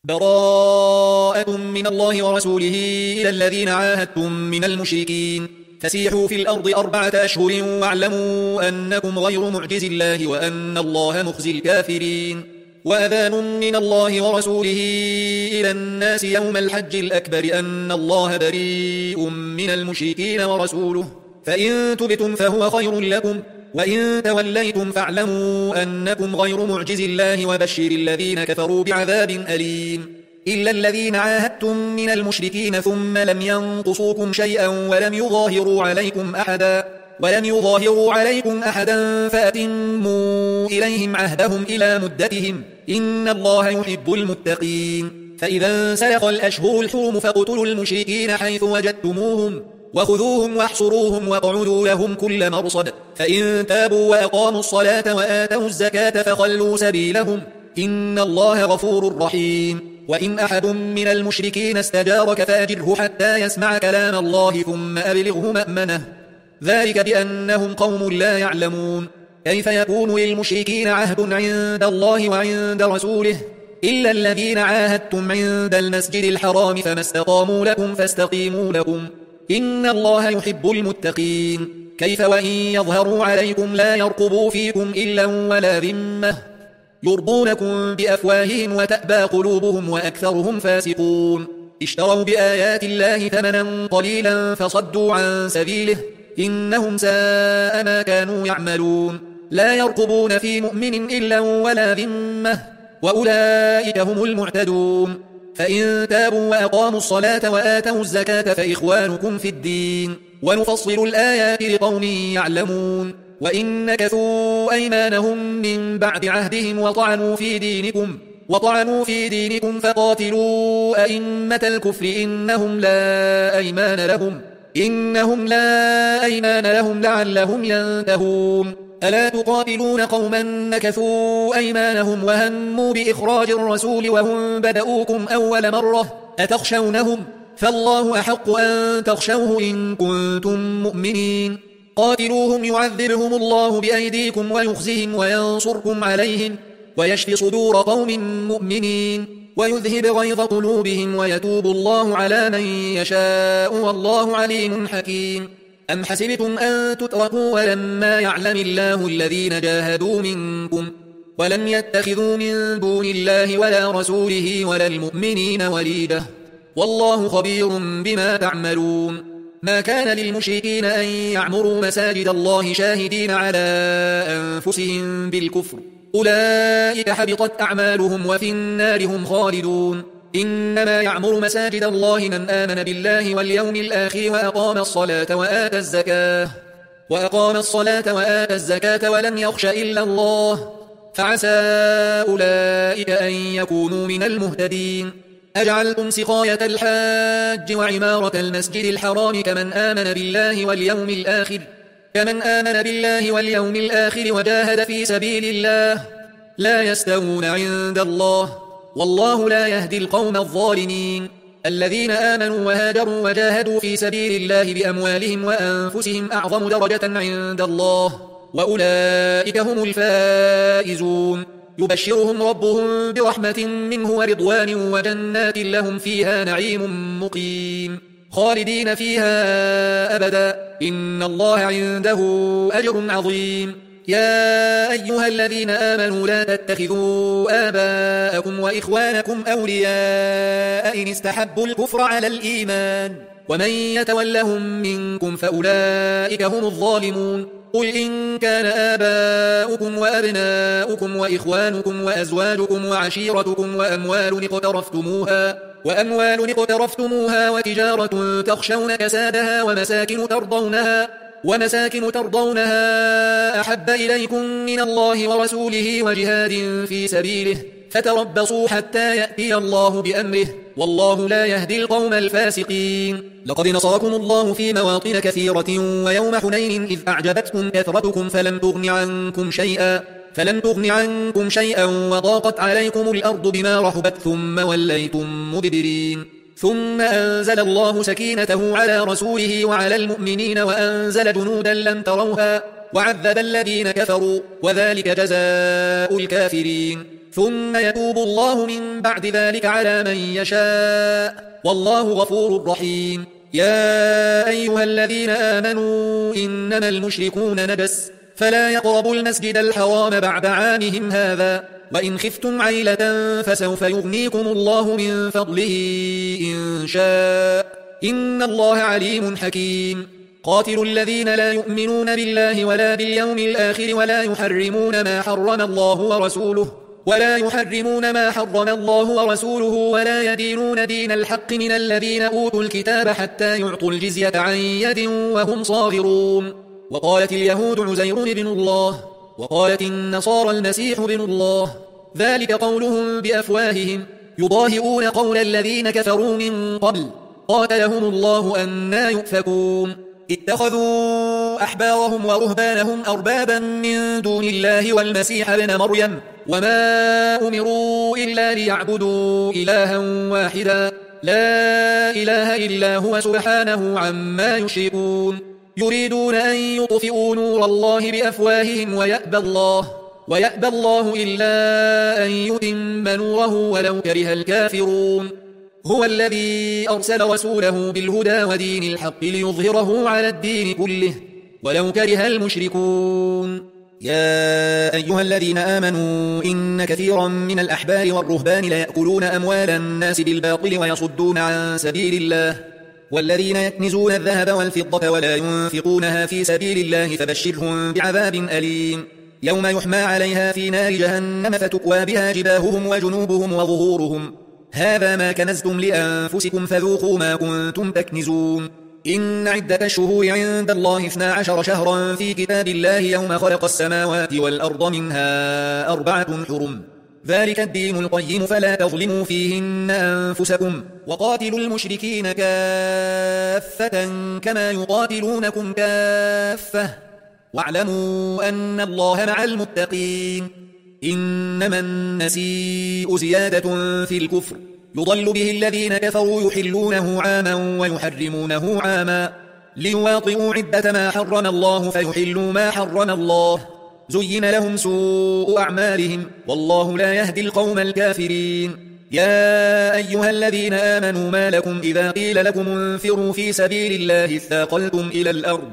براءة من الله ورسوله إلى الذين عاهدتم من المشركين فسيحوا في الأرض 4 أشهر واعلموا أنكم غير معجز الله وأن الله مخزي الكافرين وأذان من الله ورسوله إلى الناس يوم الحج الأكبر أن الله بريء من المشركين ورسوله فإن تبتم فهو خير لكم وإن توليتم فاعلموا أنكم غير معجز الله وبشر الذين كفروا بعذاب أليم إلا الذين عاهدتم من المشركين ثم لم ينقصوكم شيئا ولم يظاهروا عليكم أحدا فأتموا إليهم عهدهم إلى مدتهم إن الله يحب المتقين فإذا انسلخ الأشهر الحرم فاقتلوا المشركين حيث وجدتموهم وخذوهم واحصروهم واقعدوا لهم كل مرصد فإن تابوا وأقاموا الصلاة وآتوا الزكاة فخلوا سبيلهم إن الله غفور رحيم وإن أحد من المشركين استجارك فأجره حتى يسمع كلام الله ثم أبلغه مأمنه ذلك بأنهم قوم لا يعلمون كيف يكون للمشركين عهد عند الله وعند رسوله إلا الذين عاهدتم عند المسجد الحرام فما استقاموا لكم فاستقيموا لهم إن الله يحب المتقين كيف وإن يظهروا عليكم لا يرقبوا فيكم إلا ولا ذمة يرضونكم بأفواههم وتأبى قلوبهم وأكثرهم فاسقون اشتروا بآيات الله ثمنا قليلا فصدوا عن سبيله إنهم ساء ما كانوا يعملون لا يرقبون في مؤمن إلا ولا ذمة وأولئك هم المعتدون فإن تابوا وأقاموا الصلاة وآتوا الزكاة فإخوانكم في الدين ونفصل الآيات لقوم يعلمون وإن نكثوا أيمانهم من بعد عهدهم وطعنوا في دينكم فقاتلوا أئمة الكفر إنهم لا أيمان لهم لعلهم ينتهون ألا تقاتلون قوما نكثوا أيمانهم وهموا بإخراج الرسول وهم بدؤوكم أول مرة أتخشونهم فالله أحق أن تخشوه إن كنتم مؤمنين قاتلوهم يعذبهم الله بأيديكم ويخزهم وينصركم عليهم ويشفي صدور قوم مؤمنين ويذهب غيظ قلوبهم ويتوب الله على من يشاء والله عليم حكيم أم حسبتم أن تتركوا ولما يعلم الله الذين جاهدوا منكم ولم يتخذوا من دون الله ولا رسوله ولا المؤمنين وليجة والله خبير بما تعملون ما كان للمشركين أن يعمروا مساجد الله شاهدين على أنفسهم بالكفر أولئك حبطت أعمالهم وفي النار هم خالدون إنما يعمر مساجد الله من آمن بالله واليوم الآخر وأقام الصلاة وآتى الزكاة ولم يخش إلا الله فعسى أولئك أن يكونوا من المهتدين أجعلتم سقاية الحاج وعمارة المسجد الحرام كمن آمن بالله واليوم الآخر وجاهد في سبيل الله لا يستوون عند الله والله لا يهدي القوم الظالمين الذين آمنوا وهاجروا وجاهدوا في سبيل الله بأموالهم وأنفسهم أعظم درجة عند الله وأولئك هم الفائزون يبشرهم ربهم برحمة منه ورضوان وجنات لهم فيها نعيم مقيم خالدين فيها أبدا إن الله عنده أجر عظيم يا أيها الذين آمنوا لا تتخذوا آباءكم وإخوانكم أولياء إن استحبوا الكفر على الإيمان ومن يتولهم منكم فأولئك هم الظالمون قل إن كان آباؤكم وأبناؤكم وإخوانكم وأزواجكم وعشيرتكم وأموال اقترفتموها وتجارة تخشون كسادها ومساكن ترضونها أحب إليكم من الله ورسوله وجهاد في سبيله فتربصوا حتى يأتي الله بأمره والله لا يهدي القوم الفاسقين لقد نصركم الله في مواطن كثيرة ويوم حنين إذ أعجبتكم كثرتكم فلم تغن عنكم شيئا وضاقت عليكم الأرض بما رحبت ثم وليتم مدبرين ثم أنزل الله سكينته على رسوله وعلى المؤمنين وأنزل جنودا لم تروها وعذب الذين كفروا وذلك جزاء الكافرين ثم يتوب الله من بعد ذلك على من يشاء والله غفور رحيم. يا أيها الذين آمنوا إنما المشركون نجس فلا يقربوا المسجد الحرام بعد عامهم هذا وإن خفتم عيلة فسوف يغنيكم الله من فضله إن شاء إن الله عليم حكيم. قاتلوا الذين لا يؤمنون بالله ولا باليوم الآخر ولا يحرمون ما حرم الله ورسوله ولا يدينون دين الحق من الذين أوتوا الكتاب حتى يعطوا الجزية عن يد وهم صاغرون. وقالت اليهود عزير بن الله وقالت النصارى المسيح بن الله ذلك قولهم بأفواههم يضاهئون قول الذين كفروا من قبل قاتلهم الله أنى يؤفكون. اتخذوا أحبارهم ورهبانهم أربابا من دون الله والمسيح ابن مريم وما أمروا إلا ليعبدوا إلها واحدا لا إله إلا هو سبحانه عما يشركون. يريدون أن يطفئوا نور الله بأفواههم ويأبى الله إلا أن يتم نوره ولو كره الكافرون. هو الذي أرسل رسوله بالهدى ودين الحق ليظهره على الدين كله ولو كره المشركون. يا أيها الذين آمنوا إن كثيرا من الأحبار والرهبان ليأكلون أموال الناس بالباطل ويصدون عن سبيل الله والذين يكنزون الذهب والفضة ولا ينفقونها في سبيل الله فبشرهم بعذاب أليم يوم يحمى عليها في نار جهنم فتكوى بها جباههم وجنوبهم وظهورهم هذا ما كنزتم لأنفسكم فذوقوا ما كنتم تكنزون. إن عدة الشهور عند الله 12 شهرا في كتاب الله يوم خلق السماوات والأرض منها 4 حرم ذلك الدين القيم فلا تظلموا فيهن أنفسكم وقاتلوا المشركين كافة كما يقاتلونكم كافة واعلموا أن الله مع المتقين. إنما النسيء زيادة في الكفر يضل به الذين كفروا يحلونه عاما ويحرمونه عاما ليواطئوا عدة ما حرم الله فيحلوا ما حرم الله زين لهم سوء أعمالهم والله لا يهدي القوم الكافرين. يا أيها الذين آمنوا ما لكم إذا قيل لكم انفروا في سبيل الله اثاقلتم إلى الأرض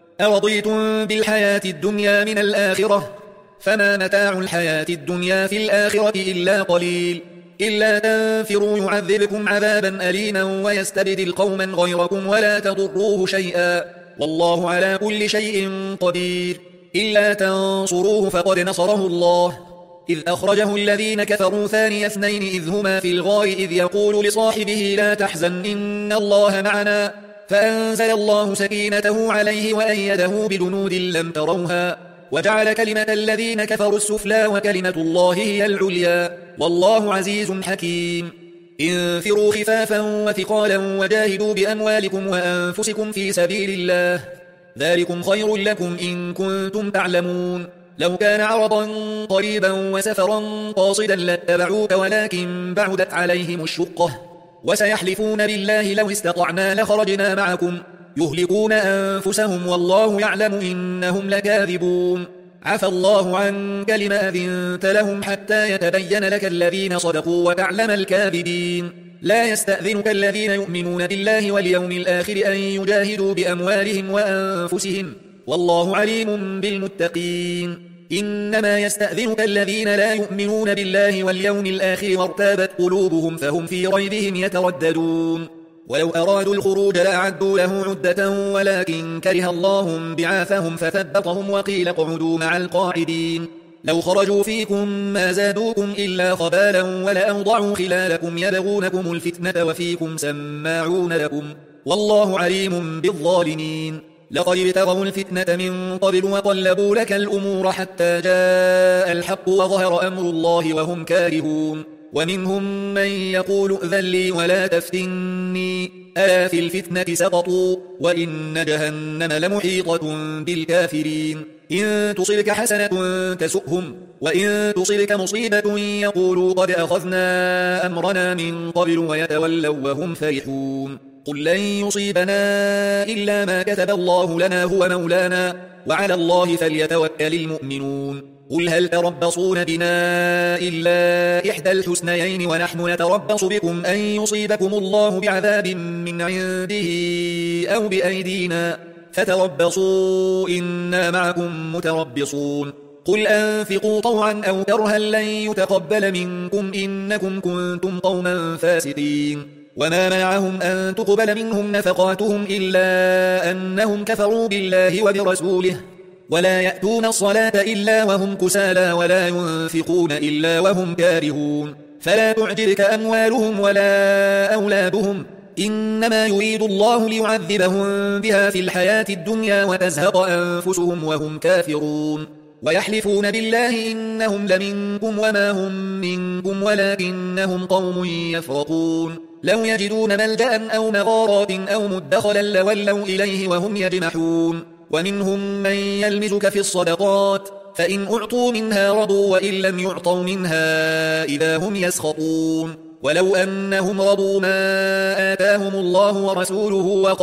أرضيتم بالحياة الدنيا من الآخرة فما متاع الحياة الدنيا في الآخرة إلا قليل إلا تنفروا يعذبكم عذابا أليما ويستبدل قوما غيركم ولا تضروه شيئا والله على كل شيء قدير. إلا تنصروه فقد نصره الله إذ أخرجه الذين كفروا ثاني اثنين إذ هما في الغار إذ يقول لصاحبه لا تحزن إن الله معنا فأنزل الله سكينته عليه وأيده بجنود لم تروها وجعل كلمة الذين كفروا السفلى وكلمة الله هي العليا والله عزيز حكيم. انفروا خفافا وثقالا وجاهدوا بأموالكم وأنفسكم في سبيل الله ذلكم خير لكم إن كنتم تعلمون. لو كان عرضا قريبا وسفرا قاصدا لاتبعوك ولكن بعدت عليهم الشقة وسيحلفون بالله لو استطعنا لخرجنا معكم يهلكون أنفسهم والله يعلم إنهم لكاذبون. عفى الله عنك لما أذنت لهم حتى يتبين لك الذين صدقوا وتعلم الكاذبين. لا يستأذنك الذين يؤمنون بالله واليوم الآخر أن يجاهدوا بأموالهم وأنفسهم والله عليم بالمتقين. إنما يستأذنك الذين لا يؤمنون بالله واليوم الآخر وارتابت قلوبهم فهم في ريبهم يترددون. ولو أرادوا الخروج لأعدوا له عدة ولكن كره الله بعاثهم فثبطهم وقيل اقعدوا مع القاعدين. لو خرجوا فيكم ما زادوكم إلا خبالا ولأوضعوا خلالكم يبغونكم الفتنة وفيكم سماعون لكم والله عليم بالظالمين. لقد ابتغوا الفتنة من قبل وقلبوا لك الأمور حتى جاء الحق وظهر أمر الله وهم كارهون. ومنهم من يقول ائذن لي ولا تفتني ألا في الفتنة سقطوا وإن جهنم لمحيطة بالكافرين. إن تصبك حسنة تسؤهم وإن تصبك مصيبة يقولوا قد أخذنا أمرنا من قبل ويتولوا وهم فرحون. قل لن يصيبنا إلا ما كتب الله لنا هو مولانا وعلى الله فليتوكل المؤمنون. قل هل تربصون بنا إلا إحدى الحسنيين ونحن نتربص بكم أن يصيبكم الله بعذاب من عنده أو بأيدينا فتربصوا إنا معكم متربصون قل أنفقوا طوعا أو كرها لن يتقبل منكم إنكم كنتم قوما فاسقين وما منعهم أن تقبل منهم نفقاتهم إلا أنهم كفروا بالله وبرسوله ولا يأتون الصلاة إلا وهم كسالى ولا ينفقون إلا وهم كارهون فلا تعجبك أموالهم ولا أولادهم إنما يريد الله ليعذبهم بها في الحياة الدنيا وتزهق أنفسهم وهم كافرون ويحلفون بالله إنهم لمنكم وما هم منكم ولكنهم قوم يفرقون لو يجدون ملجأ أو مغارات أو مدخلا لولوا إليه وهم يجمحون ومنهم من يلمزك في الصدقات فإن أعطوا منها رضوا وإن لم يعطوا منها إذا هم يسخطون ولو أنهم رضوا ما آتاهم الله ورسوله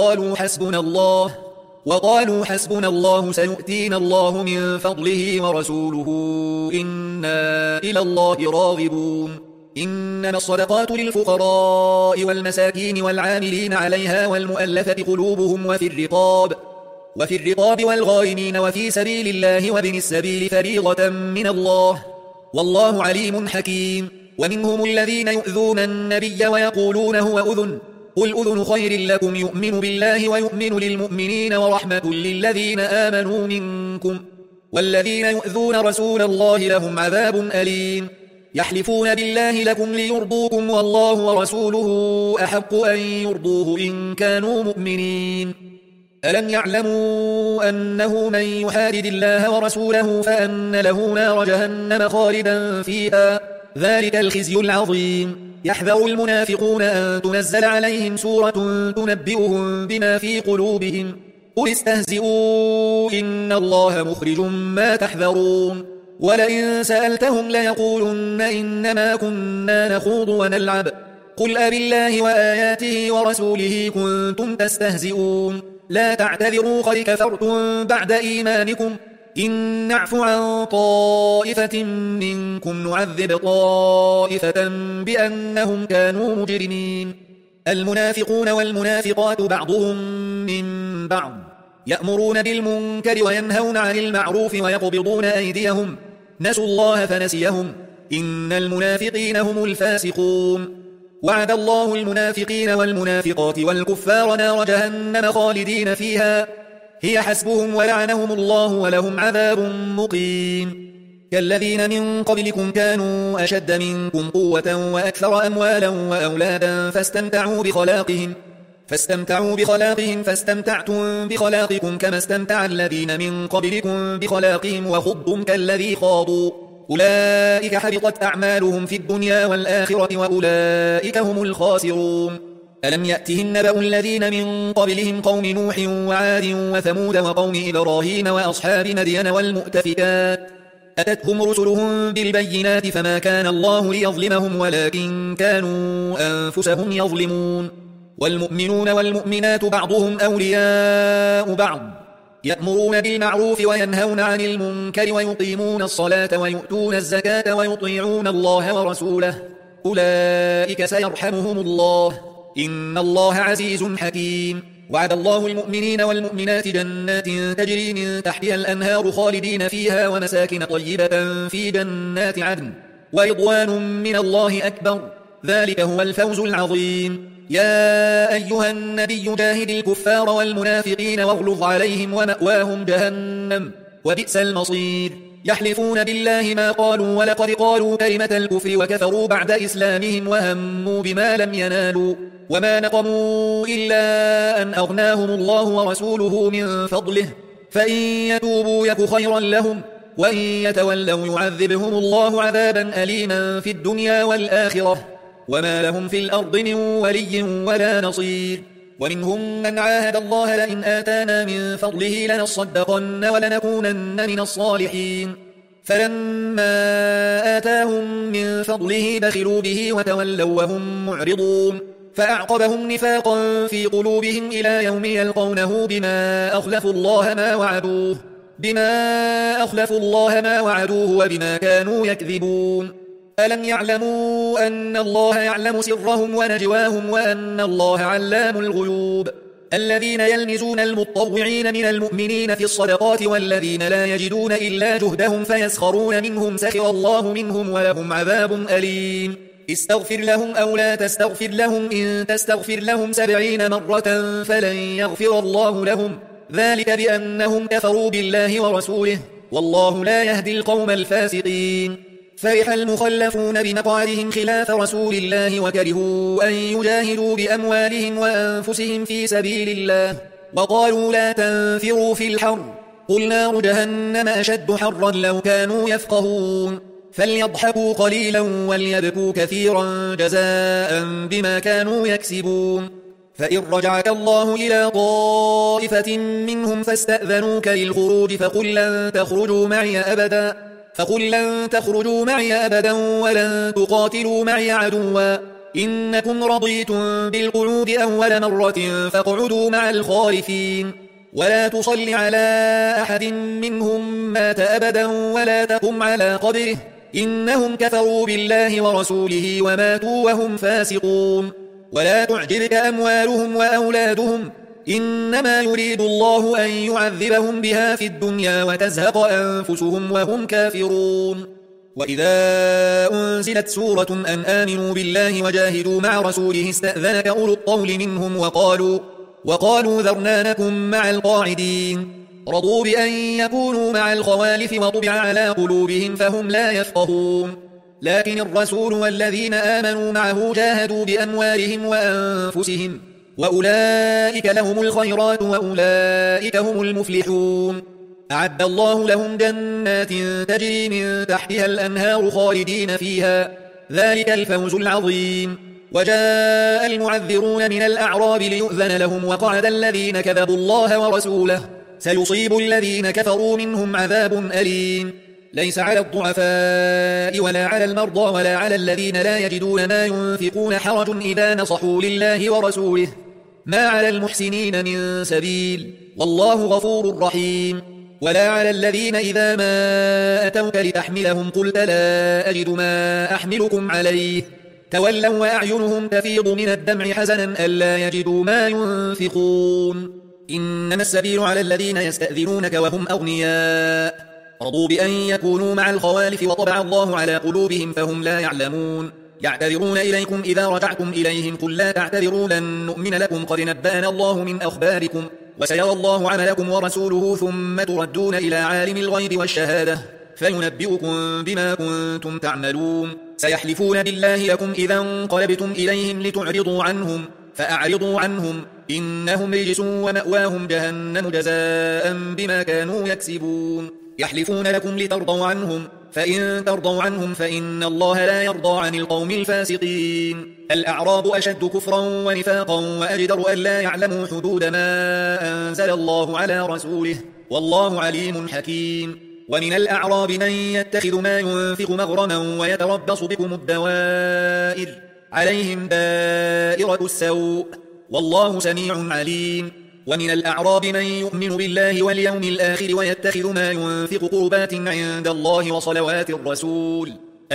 وقالوا حسبنا الله سيؤتينا الله من فضله ورسوله إنا إلى الله راغبون إنما الصدقات للفقراء والمساكين والعاملين عليها والمؤلفة قلوبهم وفي الرقاب والغارمين وفي سبيل الله وابن السبيل فريضة من الله والله عليم حكيم ومنهم الذين يؤذون النبي ويقولون هو أذن قل أذن خير لكم يؤمن بالله ويؤمن للمؤمنين ورحمة للذين آمنوا منكم والذين يؤذون رسول الله لهم عذاب أليم يحلفون بالله لكم ليرضوكم والله ورسوله أحق أن يرضوه إن كانوا مؤمنين ألم يعلموا أنه من يحادد الله ورسوله فأن له نار جهنم خالدا فيها ذلك الخزي العظيم يحذر المنافقون أن تنزل عليهم سورة تنبئهم بما في قلوبهم قل استهزئوا إن الله مخرج ما تحذرون ولئن سألتهم ليقولن إنما كنا نخوض ونلعب قل أبالله وآياته ورسوله كنتم تستهزئون لا تعتذروا قد كفرتم بعد إيمانكم إن نعف عن طائفة منكم نعذب طائفة بأنهم كانوا مجرمين المنافقون والمنافقات بعضهم من بعض يأمرون بالمنكر وينهون عن المعروف ويقبضون أيديهم نسوا الله فنسيهم إن المنافقين هم الفاسقون وعد الله المنافقين والمنافقات والكفار نار جهنم خالدين فيها هي حسبهم ولعنهم الله ولهم عذاب مقيم كالذين من قبلكم كانوا أشد منكم قوة وأكثر أموالا وأولادا فاستمتعوا بخلاقهم فاستمتعتم بخلاقكم كما استمتع الذين من قبلكم بخلاقهم وخضتم كالذي خاضوا أولئك حبطت أعمالهم في الدنيا والآخرة وأولئك هم الخاسرون ألم يأتهم نبأ الذين من قبلهم قوم نوح وعاد وثمود وقوم إبراهيم وأصحاب مدين والمؤتفكات أتتهم رسلهم بالبينات فما كان الله ليظلمهم ولكن كانوا أنفسهم يظلمون والمؤمنون والمؤمنات بعضهم أولياء بعض يأمرون بالمعروف وينهون عن المنكر ويقيمون الصلاة ويؤتون الزكاة ويطيعون الله ورسوله أولئك سيرحمهم الله إن الله عزيز حكيم وعد الله المؤمنين والمؤمنات جنات تجري من تحتها الأنهار خالدين فيها ومساكن طيبة في جنات عدن ورضوان من الله أكبر ذلك هو الفوز العظيم يا أيها النبي جاهد الكفار والمنافقين واغلظ عليهم ومأواهم جهنم وبئس المصير يحلفون بالله ما قالوا ولقد قالوا كلمة الكفر وكفروا بعد إسلامهم وهموا بما لم ينالوا وما نقموا إلا أن أغناهم الله ورسوله من فضله فإن يتوبوا يك خيرا لهم وإن يتولوا يعذبهم الله عذابا أليما في الدنيا والآخرة وما لهم في الأرض من ولي ولا نصير ومنهم من عاهد الله لئن آتانا من فضله لنصدقن ولنكونن من الصالحين فلما آتاهم من فضله بخلوا به وتولوا وهم معرضون فأعقبهم نفاقا في قلوبهم إلى يوم يلقونه بما أخلفوا الله ما وعدوه بما أخلفوا الله ما وعدوه وبما كانوا يكذبون ألم يعلموا أن الله يعلم سرهم ونجواهم وأن الله علام الغيوب الذين يلمزون المطوعين من المؤمنين في الصدقات والذين لا يجدون إلا جهدهم فيسخرون منهم سخر الله منهم ولهم عذاب أليم استغفر لهم أو لا تستغفر لهم إن تستغفر لهم 70 مرة فلن يغفر الله لهم ذلك بأنهم كفروا بالله ورسوله والله لا يهدي القوم الفاسقين فرح المخلفون بمقعدهم خلاف رسول الله وكرهوا أن يجاهدوا بأموالهم وأنفسهم في سبيل الله وقالوا لا تنفروا في الحر قل نار جهنم أشد حرا لو كانوا يفقهون فليضحكوا قليلا وليبكوا كثيرا جزاء بما كانوا يكسبون فإن رجعك الله إلى طائفة منهم فاستأذنوك للخروج فقل لن تخرجوا معي أبدا ولن تقاتلوا معي عدوا إنكم رضيتم بالقعود أول مرة فاقعدوا مع الخالفين ولا تصل على أحد منهم مات أبدا ولا تقم على قبره إنهم كفروا بالله ورسوله وماتوا وهم فاسقون ولا تعجبك أموالهم وأولادهم إنما يريد الله أن يعذبهم بها في الدنيا وتزهق أنفسهم وهم كافرون وإذا أنزلت سورة أن آمنوا بالله وجاهدوا مع رسوله استأذنك أولو الطول منهم وقالوا ذرنا نكن مع القاعدين رضوا بأن يكونوا مع الخوالف وطبع على قلوبهم فهم لا يفقهون لكن الرسول والذين آمنوا معه جاهدوا بأموالهم وأنفسهم وأولئك لهم الخيرات وأولئك هم المفلحون أعد الله لهم جنات تجري من تحتها الأنهار خالدين فيها ذلك الفوز العظيم وجاء المعذرون من الأعراب ليؤذن لهم وقعد الذين كذبوا الله ورسوله سيصيب الذين كفروا منهم عذاب أليم ليس على الضعفاء ولا على المرضى ولا على الذين لا يجدون ما ينفقون حرج إذا نصحوا لله ورسوله ما على المحسنين من سبيل والله غفور رحيم ولا على الذين إذا ما أتوك لتحملهم قلت لا أجد ما أحملكم عليه تولوا وأعينهم تفيض من الدمع حزنا ألا يجدوا ما ينفقون إنما السبيل على الذين يستأذنونك وهم أغنياء رضوا بأن يكونوا مع الخوالف وطبع الله على قلوبهم فهم لا يعلمون يعتذرون إليكم إذا رجعتم إليهم قل لا تعتذروا لن نؤمن لكم قد نبأنا الله من أخباركم وسيرى الله عملكم ورسوله ثم تردون إلى عالم الغيب والشهادة فينبئكم بما كنتم تعملون سيحلفون بالله لكم إذا انقلبتم إليهم لتعرضوا عنهم فأعرضوا عنهم إنهم رجس ومأواهم جهنم جزاء بما كانوا يكسبون يحلفون لكم لترضوا عنهم فإن ترضوا عنهم فإن الله لا يرضى عن القوم الفاسقين الأعراب أشد كفرا ونفاقا وأجدر أن لا يعلموا حدود ما أنزل الله على رسوله والله عليم حكيم ومن الأعراب من يتخذ ما ينفق مغرما ويتربص بكم الدوائر عليهم دائرة السوء والله سميع عليم ومن الأعراب من يؤمن بالله واليوم الآخر ويتخذ ما ينفق قربات عند الله وصلوات الرسول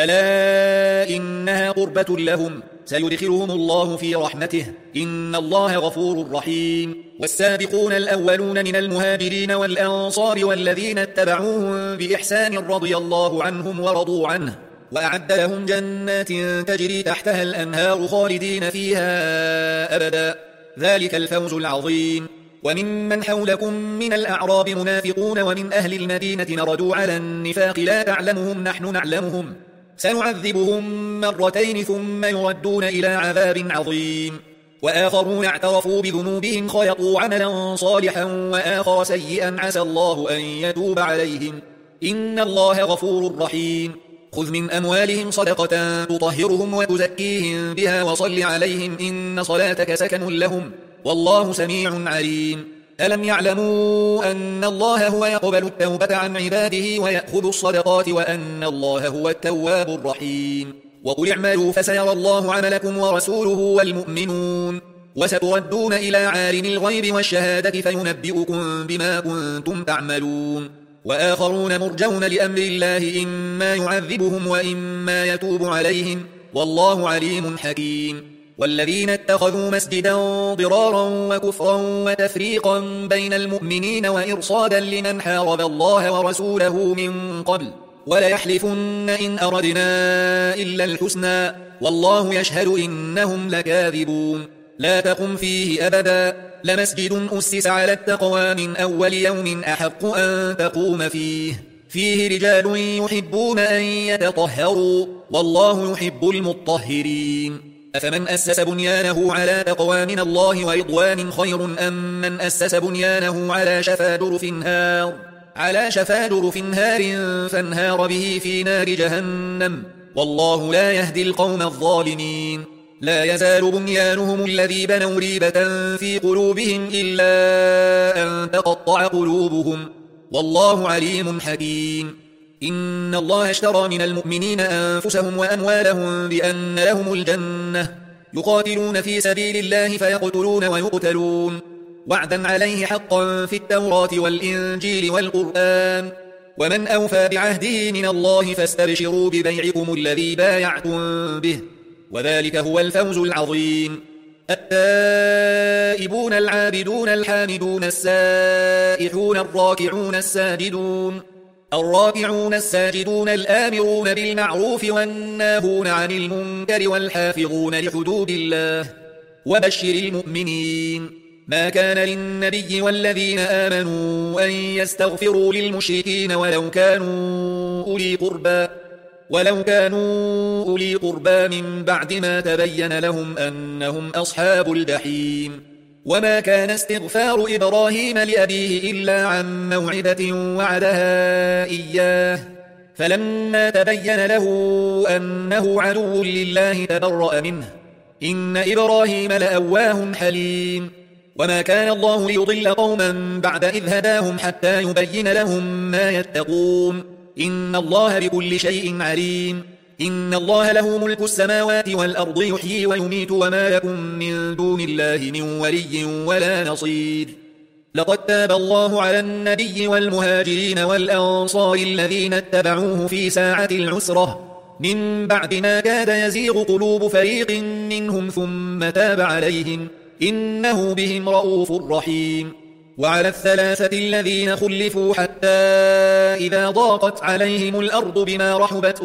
ألا إنها قربة لهم سيدخلهم الله في رحمته إن الله غفور رحيم والسابقون الأولون من المهاجرين والأنصار والذين اتبعوهم بإحسان رضي الله عنهم ورضوا عنه وأعد لهم جنات تجري تحتها الأنهار خالدين فيها أبدا ذلك الفوز العظيم وممن حولكم من الأعراب منافقون ومن أهل المدينة مردوا على النفاق لا تعلمهم نحن نعلمهم سنعذبهم مرتين ثم يردون إلى عذاب عظيم وآخرون اعترفوا بذنوبهم خلطوا عملا صالحا وآخر سيئا عسى الله أن يتوب عليهم إن الله غفور رحيم خذ من أموالهم صدقة تطهرهم وتزكيهم بها وصل عليهم إن صلاتك سكن لهم والله سميع عليم ألم يعلموا أن الله هو يقبل التوبة عن عباده ويأخذ الصدقات وأن الله هو التواب الرحيم وقل اعملوا فسيرى الله عملكم ورسوله والمؤمنون وستردون إلى عالم الغيب والشهادة فينبئكم بما كنتم تعملون وآخرون مرجون لأمر الله إما يعذبهم وإما يتوب عليهم والله عليم حكيم والذين اتخذوا مسجدا ضرارا وكفرا وتفريقا بين المؤمنين وإرصادا لمن حارب الله ورسوله من قبل وليحلفن إن أردنا إلا الحسنى والله يشهد إنهم لكاذبون لا تقم فيه أبدا لمسجد أسس على التقوى من أول يوم أحق أن تقوم فيه رجال يحبون أن يتطهروا والله يحب المطهرين أفمن أسس بنيانه على تقوى من الله ورضوان خير أم من أسس بنيانه على شفا جرف هار فانهار به في نار جهنم والله لا يهدي القوم الظالمين لا يزال بنيانهم الذي بنوا ريبة في قلوبهم إلا أن تقطع قلوبهم والله عليم حكيم إن الله اشترى من المؤمنين أنفسهم وأموالهم بأن لهم الجنة يقاتلون في سبيل الله فيقتلون ويقتلون وعدا عليه حقا في التوراة والإنجيل والقرآن ومن أوفى بعهده من الله فاستبشروا ببيعكم الذي بايعتم به وذلك هو الفوز العظيم التائبون العابدون الحامدون السائحون الراكعون الساجدون الآمرون بالمعروف والناهون عن المنكر والحافظون لحدود الله وبشر المؤمنين ما كان للنبي والذين آمنوا أن يستغفروا للمشركين ولو كانوا أولي قربى من بعد ما تبين لهم أنهم أصحاب الجحيم وما كان استغفار إبراهيم لأبيه إلا عن موعدة وعدها إياه فلما تبين له أنه عدو لله تبرأ منه إن إبراهيم لأواه حليم وما كان الله ليضل قوما بعد إذ هداهم حتى يبين لهم ما يتقون إن الله بكل شيء عليم إن الله له ملك السماوات والأرض يحيي ويميت وما لكم من دون الله من ولي ولا نصير لقد تاب الله على النبي والمهاجرين والأنصار الذين اتبعوه في ساعة العسرة من بعد ما كاد يزيغ قلوب فريق منهم ثم تاب عليهم إنه بهم رؤوف رحيم وعلى الثلاثة الذين خلفوا حتى إذا ضاقت عليهم الأرض بما رحبت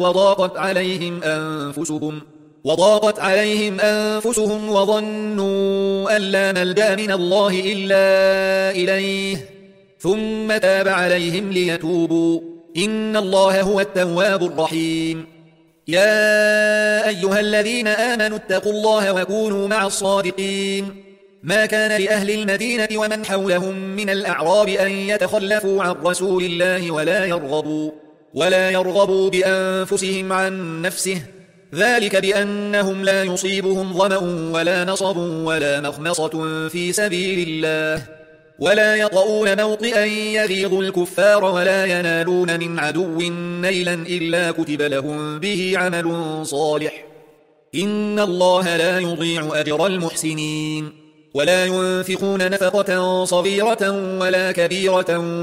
وضاقت عليهم أنفسهم وظنوا أن لا ملجأ من الله إلا إليه ثم تاب عليهم ليتوبوا إن الله هو التواب الرحيم يا أيها الذين آمنوا اتقوا الله وكونوا مع الصادقين ما كان لأهل المدينة ومن حولهم من الأعراب أن يتخلفوا عن رسول الله ولا يرغبوا بأنفسهم عن نفسه ذلك بأنهم لا يصيبهم ظمأ ولا نصب ولا مخمصة في سبيل الله ولا يطؤون موطئا يغيظ الكفار ولا ينالون من عدو نيلا إلا كتب لهم به عمل صالح إن الله لا يضيع أجر المحسنين ولا ينفقون نفقة صغيرة ولا كبيرة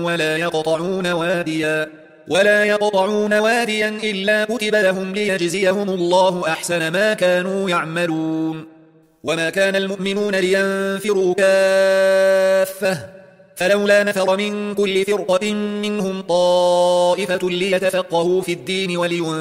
ولا يقطعون واديا إلا كتب لهم ليجزيهم الله أحسن ما كانوا يعملون وما كان المؤمنون لينفروا كافة فلولا نفر من كل فرقة منهم طائفة ليتفقهوا في الدين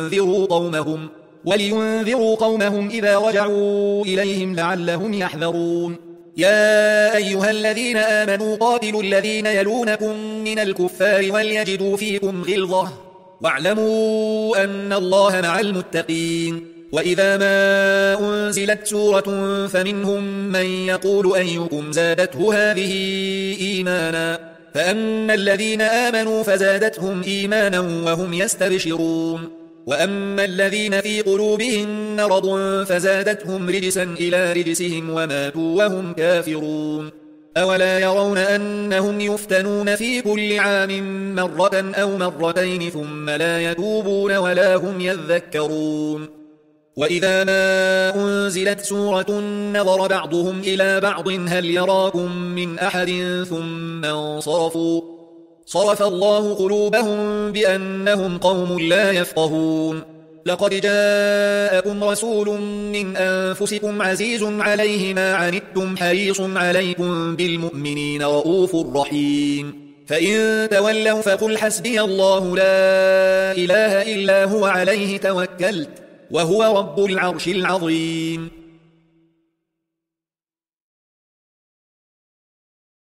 ولينذروا قومهم إذا رجعوا إليهم لعلهم يحذرون يا أيها الذين آمنوا قاتلوا الذين يلونكم من الكفار وليجدوا فيكم غلظة واعلموا أن الله مع المتقين وإذا ما أنزلت سورة فمنهم من يقول أيكم زادته هذه إيمانا فأما الذين آمنوا فزادتهم إيمانا وهم يستبشرون وأما الذين في قلوبهم مرض فزادتهم رجسا إلى رجسهم وماتوا وهم كافرون أولا يرون أنهم يفتنون في كل عام مرة أو مرتين ثم لا يتوبون ولا هم يذكرون وإذا ما أنزلت سورة نظر بعضهم إلى بعض هل يراكم من أحد ثم انصرفوا صرف الله قلوبهم بأنهم قوم لا يفقهون لقد جاءكم رسول من أنفسكم عزيز عليه ما عنتم حريص عليكم بالمؤمنين رؤوف رحيم فإن تولوا فقل حسبي الله لا إله إلا هو عليه توكلت وهو رب العرش العظيم